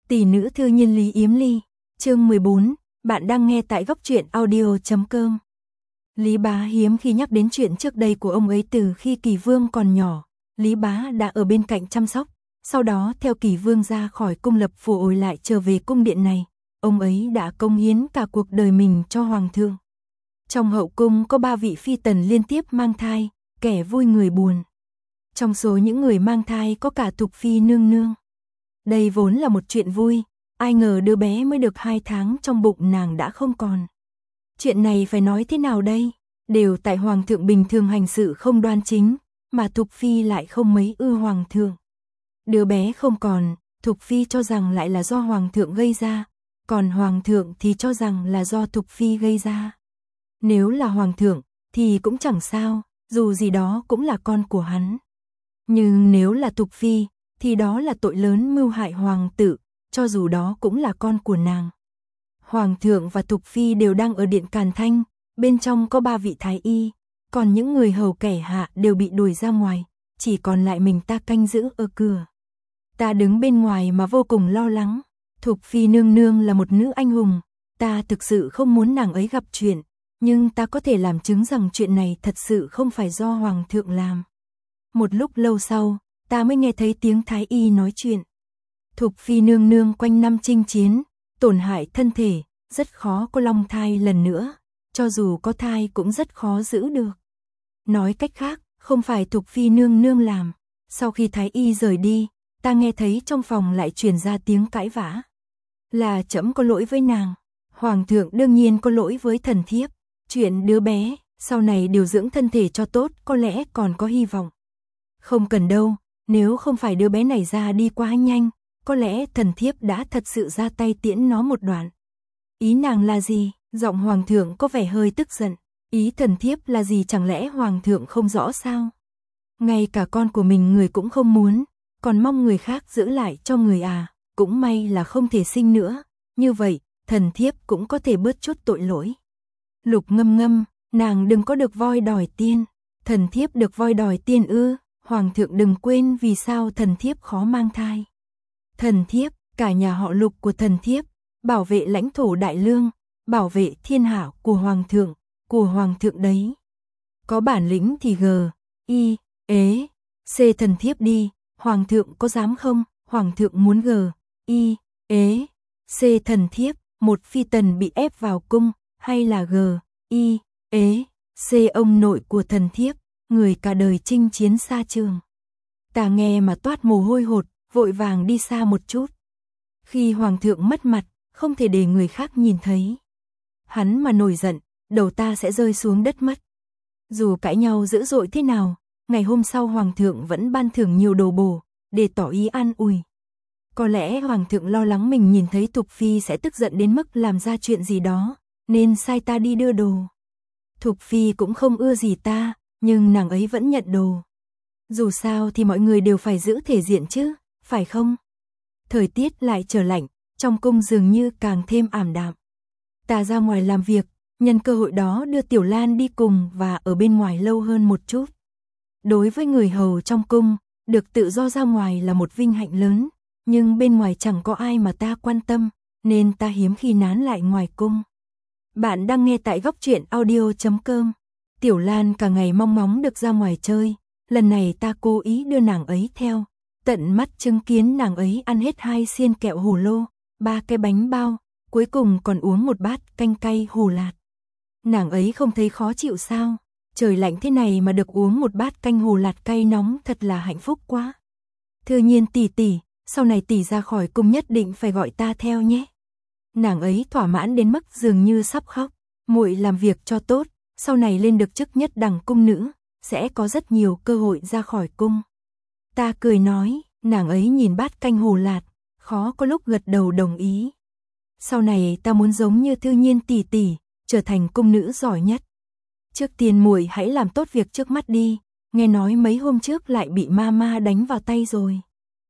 Tỷ nữ thư nhân Lý Yếm Ly, chương 14, bạn đang nghe tại góc truyện audio.com. Lý Bá hiếm khi nhắc đến chuyện trước đây của ông ấy từ khi Kỳ Vương còn nhỏ, Lý Bá đã ở bên cạnh chăm sóc, sau đó theo Kỳ Vương ra khỏi cung lập phủ ồi lại trở về cung điện này, ông ấy đã cống hiến cả cuộc đời mình cho Hoàng thượng. Trong hậu cung có 3 vị phi tần liên tiếp mang thai, kẻ vui người buồn. Trong số những người mang thai có cả Thục Phi nương nương. Đây vốn là một chuyện vui, ai ngờ đứa bé mới được 2 tháng trong bụng nàng đã không còn. Chuyện này phải nói thế nào đây? Đều tại Hoàng thượng bình thường hành sự không đoan chính, mà Thục Phi lại không mấy ưa Hoàng thượng. Đứa bé không còn, Thục Phi cho rằng lại là do Hoàng thượng gây ra, còn Hoàng thượng thì cho rằng là do Thục Phi gây ra. Nếu là Hoàng thượng, thì cũng chẳng sao, dù gì đó cũng là con của hắn. Nhưng nếu là Thục Phi, thì đó là tội lớn mưu hại hoàng tử, cho dù đó cũng là con của nàng. Hoàng thượng và Thục Phi đều đang ở điện Càn Thanh, bên trong có 3 vị thái y, còn những người hầu kẻ hạ đều bị đuổi ra ngoài, chỉ còn lại mình ta canh giữ ở cửa. Ta đứng bên ngoài mà vô cùng lo lắng, Thục Phi nương nương là một nữ anh hùng, ta thực sự không muốn nàng ấy gặp chuyện, nhưng ta có thể làm chứng rằng chuyện này thật sự không phải do Hoàng thượng làm. Một lúc lâu sau, ta mới nghe thấy tiếng thái y nói chuyện. Thục Phi nương nương quanh năm chinh chiến, tổn hại thân thể, rất khó có long thai lần nữa, cho dù có thai cũng rất khó giữ được. Nói cách khác, không phải Thục Phi nương nương làm. Sau khi thái y rời đi, ta nghe thấy trong phòng lại truyền ra tiếng cãi vã. Là trẫm có lỗi với nàng, Hoàng thượng đương nhiên có lỗi với thần thiếp. Chuyện đứa bé, sau này điều dưỡng thân thể cho tốt có lẽ còn có hy vọng. Không cần đâu, nếu không phải đứa bé này ra đi quá nhanh, có lẽ thần thiếp đã thật sự ra tay tiễn nó một đoạn. Ý nàng là gì? Giọng Hoàng thượng có vẻ hơi tức giận. Ý thần thiếp là gì chẳng lẽ Hoàng thượng không rõ sao? Ngay cả con của mình người cũng không muốn, còn mong người khác giữ lại cho người à, cũng may là không thể sinh nữa. Như vậy, thần thiếp cũng có thể bớt chút tội lỗi. Lục Ngâm Ngâm, nàng đừng có được voi đòi tiên. Thần thiếp được voi đòi tiên ư? Hoàng thượng đừng quên vì sao thần thiếp khó mang thai. Thần thiếp, cả nhà họ Lục của thần thiếp, bảo vệ lãnh thổ Đại Lương, bảo vệ thiên hạ của Hoàng thượng đấy. Có bản lĩnh thì C thần thiếp đi, Hoàng thượng có dám không? Hoàng thượng muốn C thần thiếp, một phi tần bị ép vào cung, hay là C ông nội của thần thiếp, người cả đời chinh chiến xa trường. Ta nghe mà toát mồ hôi hột, vội vàng đi xa một chút. Khi Hoàng thượng mất mặt, không thể để người khác nhìn thấy. Hắn mà nổi giận, đầu ta sẽ rơi xuống đất mất. Dù cãi nhau dữ dội thế nào, ngày hôm sau Hoàng thượng vẫn ban thưởng nhiều đồ bổ, để tỏ ý an ủi. Có lẽ Hoàng thượng lo lắng mình nhìn thấy Thục Phi sẽ tức giận đến mức làm ra chuyện gì đó, nên sai ta đi đưa đồ. Thục Phi cũng không ưa gì ta, nhưng nàng ấy vẫn nhận đồ. Dù sao thì mọi người đều phải giữ thể diện chứ, phải không? Thời tiết lại trở lạnh, trong cung dường như càng thêm ảm đạm. Ta ra ngoài làm việc, nhân cơ hội đó đưa Tiểu Lan đi cùng và ở bên ngoài lâu hơn một chút. Đối với người hầu trong cung, được tự do ra ngoài là một vinh hạnh lớn, nhưng bên ngoài chẳng có ai mà ta quan tâm, nên ta hiếm khi nán lại ngoài cung. Bạn đang nghe tại góc truyện audio.com. Tiểu Lan cả ngày mong ngóng được ra ngoài chơi, lần này ta cố ý đưa nàng ấy theo, tận mắt chứng kiến nàng ấy ăn hết 2 xiên kẹo hồ lô, 3 cái bánh bao, cuối cùng còn uống một bát canh cay hồ lạt. Nàng ấy không thấy khó chịu sao? Trời lạnh thế này mà được uống một bát canh hồ lạt cay nóng thật là hạnh phúc quá. Thư Nhiên tỷ tỷ, sau này tỷ ra khỏi cung nhất định phải gọi ta theo nhé. Nàng ấy thỏa mãn đến mức dường như sắp khóc. Muội làm việc cho tốt, sau này lên được chức nhất đẳng cung nữ, sẽ có rất nhiều cơ hội ra khỏi cung. Ta cười nói, nàng ấy nhìn bát canh hồ lạt, khó có lúc gật đầu đồng ý. Sau này ta muốn giống như Thư Nhiên tỷ tỷ, trở thành cung nữ giỏi nhất. Trước tiên muội hãy làm tốt việc trước mắt đi, nghe nói mấy hôm trước lại bị mama đánh vào tay rồi.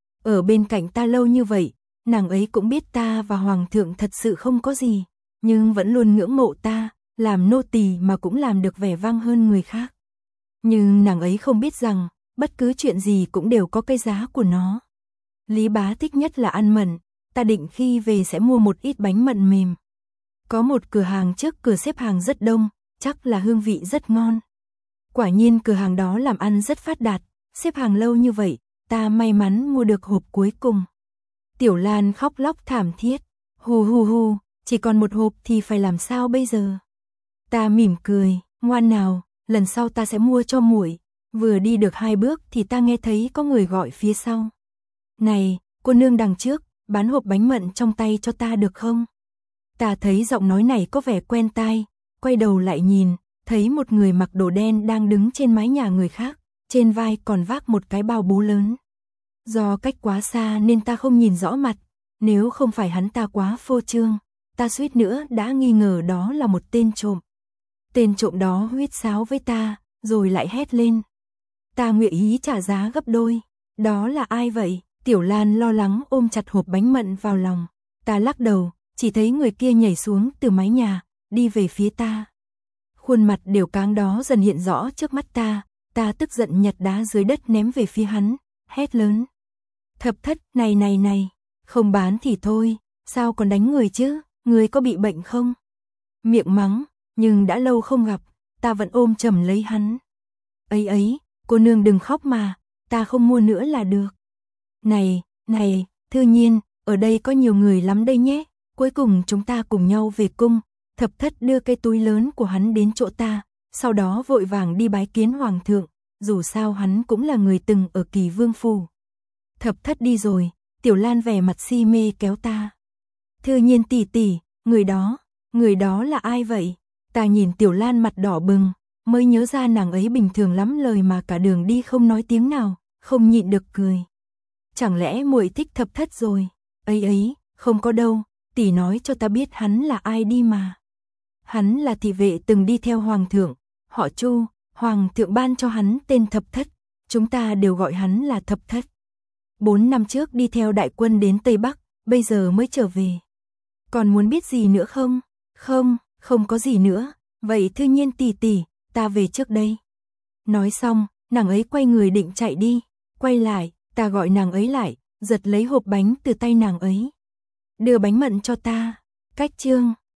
Ở bên cạnh ta lâu như vậy, nàng ấy cũng biết ta và Hoàng thượng thật sự không có gì, nhưng vẫn luôn ngưỡng mộ ta, làm nô tỳ mà cũng làm được vẻ vang hơn người khác. Nhưng nàng ấy không biết rằng, bất cứ chuyện gì cũng đều có cái giá của nó. Lý Bá thích nhất là ăn mận, ta định khi về sẽ mua một ít bánh mận mềm. Có một cửa hàng trước cửa xếp hàng rất đông, chắc là hương vị rất ngon. Quả nhiên cửa hàng đó làm ăn rất phát đạt, xếp hàng lâu như vậy, ta may mắn mua được hộp cuối cùng. Tiểu Lan khóc lóc thảm thiết, hù hù hù, chỉ còn một hộp thì phải làm sao bây giờ? Ta mỉm cười, ngoan nào, lần sau ta sẽ mua cho muội. Vừa đi được 2 bước thì ta nghe thấy có người gọi phía sau. Này, cô nương đằng trước, bán hộp bánh mận trong tay cho ta được không? Ta thấy giọng nói này có vẻ quen tai, quay đầu lại nhìn, thấy một người mặc đồ đen đang đứng trên mái nhà người khác, trên vai còn vác một cái bao bố lớn. Do cách quá xa nên ta không nhìn rõ mặt, nếu không phải hắn ta quá phô trương, ta suýt nữa đã nghi ngờ đó là một tên trộm. Tên trộm đó huýt sáo với ta, rồi lại hét lên. Ta nguyện ý trả giá gấp đôi. Đó là ai vậy? Tiểu Lan lo lắng ôm chặt hộp bánh mận vào lòng. Ta lắc đầu, chỉ thấy người kia nhảy xuống từ mái nhà, đi về phía ta. Khuôn mặt đều cáng đó dần hiện rõ trước mắt ta. Ta tức giận nhặt đá dưới đất ném về phía hắn, hét lớn. Thập Thất, này, không bán thì thôi, sao còn đánh người chứ, người có bị bệnh không? Miệng mắng, nhưng đã lâu không gặp, ta vẫn ôm chầm lấy hắn. Ấy, cô nương đừng khóc mà, ta không mua nữa là được. Này, Thư Nhiên, ở đây có nhiều người lắm đây nhé, cuối cùng chúng ta cùng nhau về cung. Thập Thất đưa cái túi lớn của hắn đến chỗ ta, sau đó vội vàng đi bái kiến hoàng thượng, dù sao hắn cũng là người từng ở Kỳ Vương phủ. Thập Thất đi rồi, Tiểu Lan vẻ mặt si mê kéo ta. Thư Nhiên tỷ tỷ, người đó là ai vậy? Ta nhìn Tiểu Lan mặt đỏ bừng, mới nhớ ra nàng ấy bình thường lắm lời mà cả đường đi không nói tiếng nào, không nhịn được cười. Chẳng lẽ muội thích Thập Thất rồi? Ấy, không có đâu, tỷ nói cho ta biết hắn là ai đi mà. Hắn là thị vệ từng đi theo hoàng thượng, họ Chu, hoàng thượng ban cho hắn tên Thập Thất, chúng ta đều gọi hắn là Thập Thất. 4 năm trước đi theo đại quân đến Tây Bắc, bây giờ mới trở về. Còn muốn biết gì nữa không? Không có gì nữa, vậy Thư Nhiên tỷ tỷ, ta về trước đây. Nói xong, nàng ấy quay người định chạy đi, quay lại, ta gọi nàng ấy lại, giật lấy hộp bánh từ tay nàng ấy. Đưa bánh mận cho ta. Cách chương